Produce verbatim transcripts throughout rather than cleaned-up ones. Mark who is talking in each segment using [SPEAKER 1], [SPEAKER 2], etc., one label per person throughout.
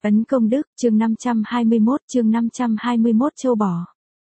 [SPEAKER 1] Ấn Công Đức, chương năm trăm hai mươi mốt, chương năm trăm hai mươi mốt Châu bò.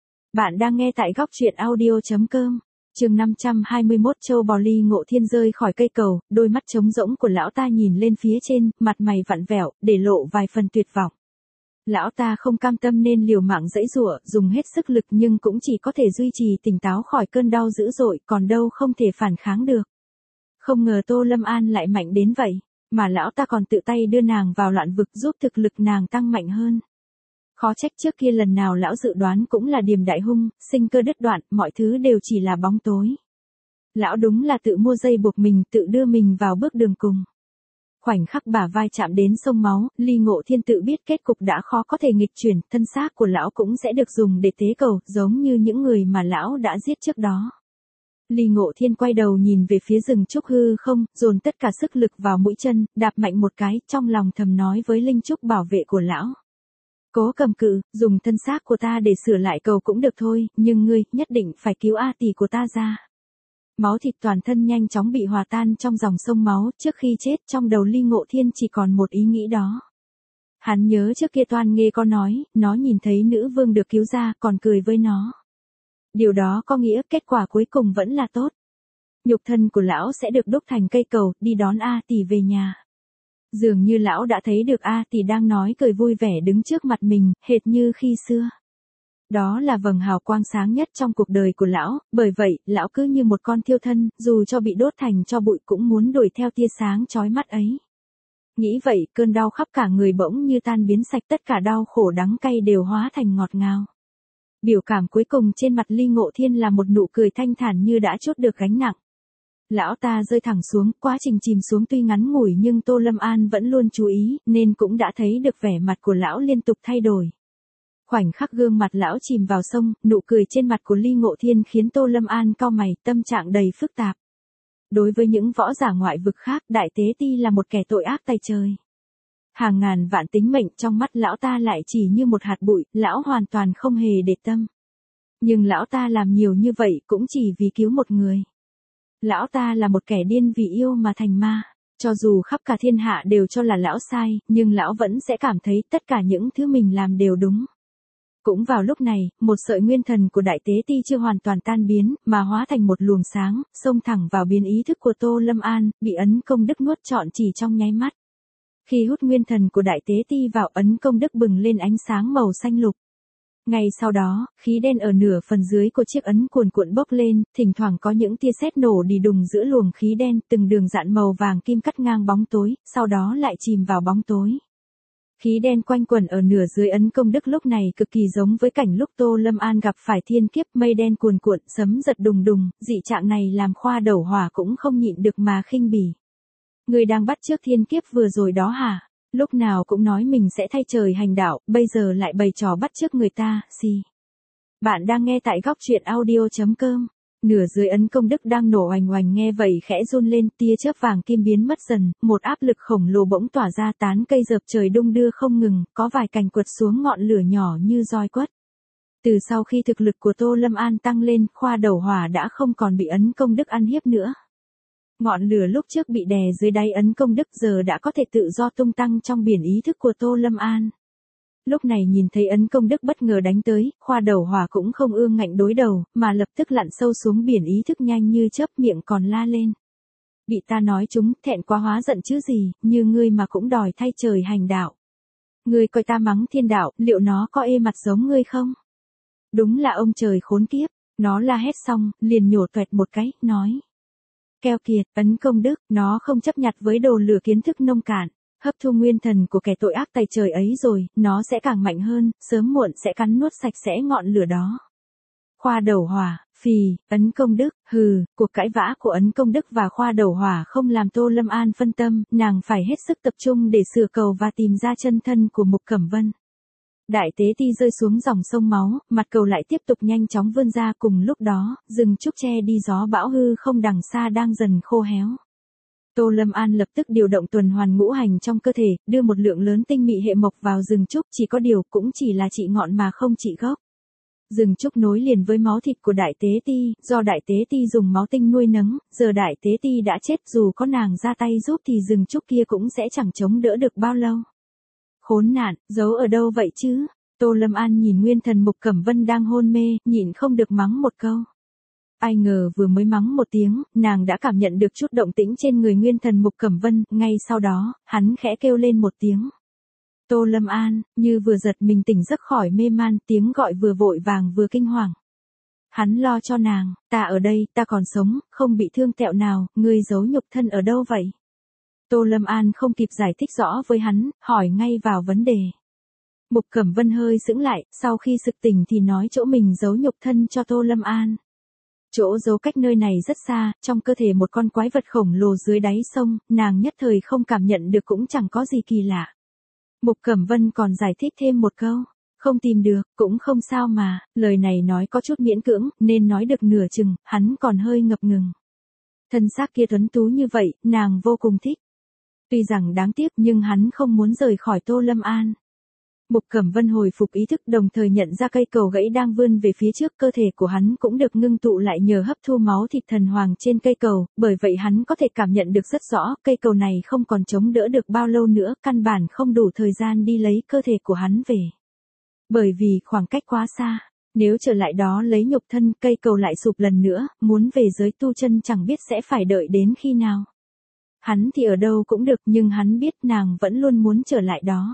[SPEAKER 1] Bạn đang nghe tại góc truyện audio.com. Chương năm trăm hai mươi mốt Châu bò. Ly Ngộ Thiên rơi khỏi cây cầu, đôi mắt trống rỗng của lão ta nhìn lên phía trên, mặt mày vặn vẹo, để lộ vài phần tuyệt vọng. Lão ta không cam tâm nên liều mạng giãy giụa, dùng hết sức lực nhưng cũng chỉ có thể duy trì tỉnh táo khỏi cơn đau dữ dội, còn đâu không thể phản kháng được. Không ngờ Tô Lâm An lại mạnh đến vậy, mà lão ta còn tự tay đưa nàng vào loạn vực giúp thực lực nàng tăng mạnh hơn. Khó trách trước kia lần nào lão dự đoán cũng là Điềm Đại Hung, sinh cơ đứt đoạn, mọi thứ đều chỉ là bóng tối. Lão đúng là tự mua dây buộc mình, tự đưa mình vào bước đường cùng. Khoảnh khắc bả vai chạm đến sông máu, Ly Ngộ Thiên tự biết kết cục đã khó có thể nghịch chuyển, thân xác của lão cũng sẽ được dùng để tế cầu, giống như những người mà lão đã giết trước đó. Ly Ngộ Thiên quay đầu nhìn về phía rừng trúc hư không, dồn tất cả sức lực vào mũi chân, đạp mạnh một cái, trong lòng thầm nói với linh trúc bảo vệ của lão. Cố cầm cự, dùng thân xác của ta để sửa lại cầu cũng được thôi, nhưng ngươi, nhất định phải cứu A tỷ của ta ra. Máu thịt toàn thân nhanh chóng bị hòa tan trong dòng sông máu, trước khi chết trong đầu Ly Ngộ Thiên chỉ còn một ý nghĩ đó. Hắn nhớ trước kia Toan Nghê có nói, nó nhìn thấy nữ vương được cứu ra, còn cười với nó. Điều đó có nghĩa kết quả cuối cùng vẫn là tốt. Nhục thân của lão sẽ được đúc thành cây cầu, đi đón A tỷ về nhà. Dường như lão đã thấy được A tỷ đang nói cười vui vẻ đứng trước mặt mình, hệt như khi xưa. Đó là vầng hào quang sáng nhất trong cuộc đời của lão, bởi vậy, lão cứ như một con thiêu thân, dù cho bị đốt thành tro bụi cũng muốn đuổi theo tia sáng chói mắt ấy. Nghĩ vậy, cơn đau khắp cả người bỗng như tan biến sạch, tất cả đau khổ đắng cay đều hóa thành ngọt ngào. Biểu cảm cuối cùng trên mặt Ly Ngộ Thiên là một nụ cười thanh thản như đã trút được gánh nặng. Lão ta rơi thẳng xuống, quá trình chìm xuống tuy ngắn ngủi nhưng Tô Lâm An vẫn luôn chú ý, nên cũng đã thấy được vẻ mặt của lão liên tục thay đổi. Khoảnh khắc gương mặt lão chìm vào sông, nụ cười trên mặt của Ly Ngộ Thiên khiến Tô Lâm An cau mày, tâm trạng đầy phức tạp. Đối với những võ giả ngoại vực khác, Đại Tế Ti là một kẻ tội ác tày trời. Hàng ngàn vạn tính mệnh trong mắt lão ta lại chỉ như một hạt bụi, lão hoàn toàn không hề để tâm. Nhưng lão ta làm nhiều như vậy cũng chỉ vì cứu một người. Lão ta là một kẻ điên vì yêu mà thành ma. Cho dù khắp cả thiên hạ đều cho là lão sai, nhưng lão vẫn sẽ cảm thấy tất cả những thứ mình làm đều đúng. Cũng vào lúc này, một sợi nguyên thần của Đại Tế Ti chưa hoàn toàn tan biến, mà hóa thành một luồng sáng, xông thẳng vào biến ý thức của Tô Lâm An, bị Ấn Công Đức nuốt trọn chỉ trong nháy mắt. Khi hút nguyên thần của Đại Tế Ti vào, Ấn Công Đức bừng lên ánh sáng màu xanh lục. Ngay sau đó, khí đen ở nửa phần dưới của chiếc ấn cuồn cuộn bốc lên, thỉnh thoảng có những tia sét nổ đi đùng giữa luồng khí đen, từng đường dạn màu vàng kim cắt ngang bóng tối, sau đó lại chìm vào bóng tối. Khí đen quanh quẩn ở nửa dưới Ấn Công Đức lúc này cực kỳ giống với cảnh lúc Tô Lâm An gặp phải thiên kiếp, mây đen cuồn cuộn, sấm giật đùng đùng, dị trạng này làm Khoa Đầu Hỏa cũng không nhịn được mà khinh bỉ. Người đang bắt chước thiên kiếp vừa rồi đó hả? Lúc nào cũng nói mình sẽ thay trời hành đạo, bây giờ lại bày trò bắt chước người ta, xì. Bạn đang nghe tại góc truyện audio.com. Nửa dưới Ấn Công Đức đang nổ oành oành, nghe vậy khẽ run lên, tia chớp vàng kim biến mất dần, một áp lực khổng lồ bỗng tỏa ra, tán cây dợp trời đung đưa không ngừng, có vài cành quật xuống ngọn lửa nhỏ như roi quất. Từ sau khi thực lực của Tô Lâm An tăng lên, Khoa Đầu Hỏa đã không còn bị Ấn Công Đức ăn hiếp nữa. Ngọn lửa lúc trước bị đè dưới đáy Ấn Công Đức giờ đã có thể tự do tung tăng trong biển ý thức của Tô Lâm An. Lúc này nhìn thấy Ấn Công Đức bất ngờ đánh tới, Khoa Đầu Hỏa cũng không ương ngạnh đối đầu, mà lập tức lặn sâu xuống biển ý thức nhanh như chớp, miệng còn la lên. Bị ta nói chúng, thẹn quá hóa giận chứ gì, như ngươi mà cũng đòi thay trời hành đạo. Ngươi coi ta mắng thiên đạo, liệu nó có ê mặt giống ngươi không? Đúng là ông trời khốn kiếp, nó la hét xong, liền nhổ toẹt một cái, nói. Keo kiệt, Ấn Công Đức, nó không chấp nhặt với đồ lửa kiến thức nông cạn, hấp thu nguyên thần của kẻ tội ác tày trời ấy rồi, nó sẽ càng mạnh hơn, sớm muộn sẽ cắn nuốt sạch sẽ ngọn lửa đó. Khoa Đầu Hỏa, phì, Ấn Công Đức, hừ, cuộc cãi vã của Ấn Công Đức và Khoa Đầu Hỏa không làm Tô Lâm An phân tâm, nàng phải hết sức tập trung để sửa cầu và tìm ra chân thân của Mục Cẩm Vân. Đại Tế Ti rơi xuống dòng sông máu, mặt cầu lại tiếp tục nhanh chóng vươn ra, cùng lúc đó, rừng trúc che đi gió bão hư không đằng xa đang dần khô héo. Tô Lâm An lập tức điều động tuần hoàn ngũ hành trong cơ thể, đưa một lượng lớn tinh mị hệ mộc vào rừng trúc, chỉ có điều cũng chỉ là trị ngọn mà không trị gốc. Rừng trúc nối liền với máu thịt của Đại Tế Ti, do Đại Tế Ti dùng máu tinh nuôi nấng, giờ Đại Tế Ti đã chết, dù có nàng ra tay giúp thì rừng trúc kia cũng sẽ chẳng chống đỡ được bao lâu. Khốn nạn, giấu ở đâu vậy chứ? Tô Lâm An nhìn Nguyên Thần Mục Cẩm Vân đang hôn mê, nhịn không được mắng một câu. Ai ngờ vừa mới mắng một tiếng, nàng đã cảm nhận được chút động tĩnh trên người Nguyên Thần Mục Cẩm Vân, ngay sau đó, hắn khẽ kêu lên một tiếng. Tô Lâm An, như vừa giật mình tỉnh giấc khỏi mê man, tiếng gọi vừa vội vàng vừa kinh hoàng. Hắn lo cho nàng, ta ở đây, ta còn sống, không bị thương tẹo nào, ngươi giấu nhục thân ở đâu vậy? Tô Lâm An không kịp giải thích rõ với hắn, hỏi ngay vào vấn đề. Mục Cẩm Vân hơi sững lại, sau khi sực tỉnh thì nói chỗ mình giấu nhục thân cho Tô Lâm An. Chỗ giấu cách nơi này rất xa, trong cơ thể một con quái vật khổng lồ dưới đáy sông, nàng nhất thời không cảm nhận được cũng chẳng có gì kỳ lạ. Mục Cẩm Vân còn giải thích thêm một câu, không tìm được, cũng không sao mà, lời này nói có chút miễn cưỡng, nên nói được nửa chừng, hắn còn hơi ngập ngừng. Thân xác kia tuấn tú như vậy, nàng vô cùng thích. Tuy rằng đáng tiếc nhưng hắn không muốn rời khỏi Tô Lâm An. Mục Cẩm Vân hồi phục ý thức đồng thời nhận ra cây cầu gãy đang vươn về phía trước, cơ thể của hắn cũng được ngưng tụ lại nhờ hấp thu máu thịt thần hoàng trên cây cầu, bởi vậy hắn có thể cảm nhận được rất rõ, cây cầu này không còn chống đỡ được bao lâu nữa, căn bản không đủ thời gian đi lấy cơ thể của hắn về. Bởi vì khoảng cách quá xa, nếu trở lại đó lấy nhục thân, cây cầu lại sụp lần nữa, muốn về giới tu chân chẳng biết sẽ phải đợi đến khi nào. Hắn thì ở đâu cũng được nhưng hắn biết nàng vẫn luôn muốn trở lại đó.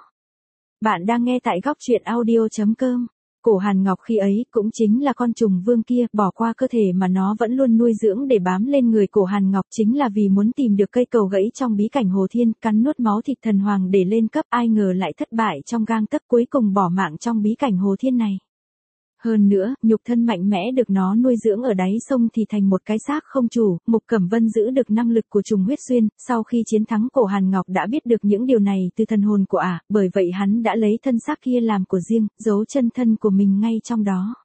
[SPEAKER 1] Bạn đang nghe tại góc truyện audio chấm com. Cổ Hàn Ngọc khi ấy cũng chính là con trùng vương kia, bỏ qua cơ thể mà nó vẫn luôn nuôi dưỡng để bám lên người Cổ Hàn Ngọc chính là vì muốn tìm được cây cầu gãy trong bí cảnh Hồ Thiên, cắn nuốt máu thịt thần hoàng để lên cấp, ai ngờ lại thất bại trong gang tấc, cuối cùng bỏ mạng trong bí cảnh Hồ Thiên này. Hơn nữa, nhục thân mạnh mẽ được nó nuôi dưỡng ở đáy sông thì thành một cái xác không chủ, Mục Cẩm Vân giữ được năng lực của trùng huyết xuyên, sau khi chiến thắng Cổ Hàn Ngọc đã biết được những điều này từ thần hồn của ả, à, bởi vậy hắn đã lấy thân xác kia làm của riêng, giấu chân thân của mình ngay trong đó.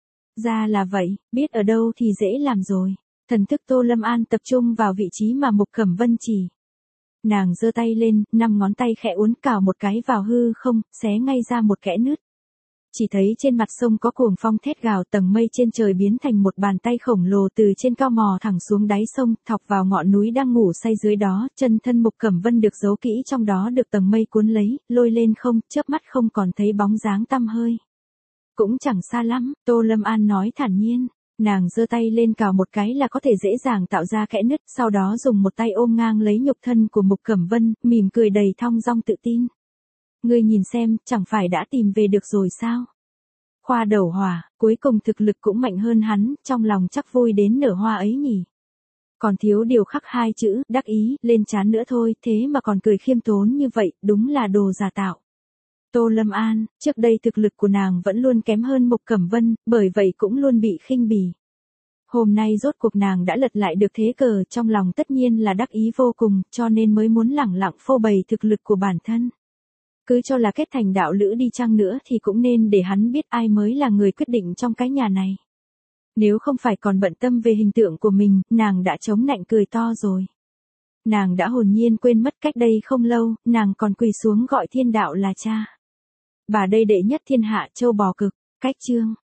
[SPEAKER 1] Ra là vậy, biết ở đâu thì dễ làm rồi. Thần thức Tô Lâm An tập trung vào vị trí mà Mục Cẩm Vân chỉ. Nàng giơ tay lên, năm ngón tay khẽ uốn cào một cái vào hư không, xé ngay ra một kẽ nứt. Chỉ thấy trên mặt sông có cuồng phong thét gào, tầng mây trên trời biến thành một bàn tay khổng lồ từ trên cao mò thẳng xuống đáy sông, thọc vào ngọn núi đang ngủ say dưới đó, chân thân Mục Cẩm Vân được giấu kỹ trong đó được tầng mây cuốn lấy, lôi lên không, chớp mắt không còn thấy bóng dáng tăm hơi. Cũng chẳng xa lắm, Tô Lâm An nói thản nhiên, nàng giơ tay lên cào một cái là có thể dễ dàng tạo ra kẽ nứt, sau đó dùng một tay ôm ngang lấy nhục thân của Mục Cẩm Vân, mỉm cười đầy thong dong tự tin. Ngươi nhìn xem, chẳng phải đã tìm về được rồi sao? Khoa đầu hỏa, cuối cùng thực lực cũng mạnh hơn hắn, trong lòng chắc vui đến nở hoa ấy nhỉ. Còn thiếu điều khắc hai chữ, đắc ý, lên trán nữa thôi, thế mà còn cười khiêm tốn như vậy, đúng là đồ giả tạo. Tô Lâm An, trước đây thực lực của nàng vẫn luôn kém hơn Mục Cẩm Vân, bởi vậy cũng luôn bị khinh bỉ. Hôm nay rốt cuộc nàng đã lật lại được thế cờ, trong lòng tất nhiên là đắc ý vô cùng, cho nên mới muốn lẳng lặng phô bày thực lực của bản thân. Cứ cho là kết thành đạo lữ đi chăng nữa thì cũng nên để hắn biết ai mới là người quyết định trong cái nhà này. Nếu không phải còn bận tâm về hình tượng của mình, nàng đã chống nạnh cười to rồi. Nàng đã hồn nhiên quên mất cách đây không lâu, nàng còn quỳ xuống gọi thiên đạo là cha. Bà đây đệ nhất thiên hạ châu bò cực, cách chương.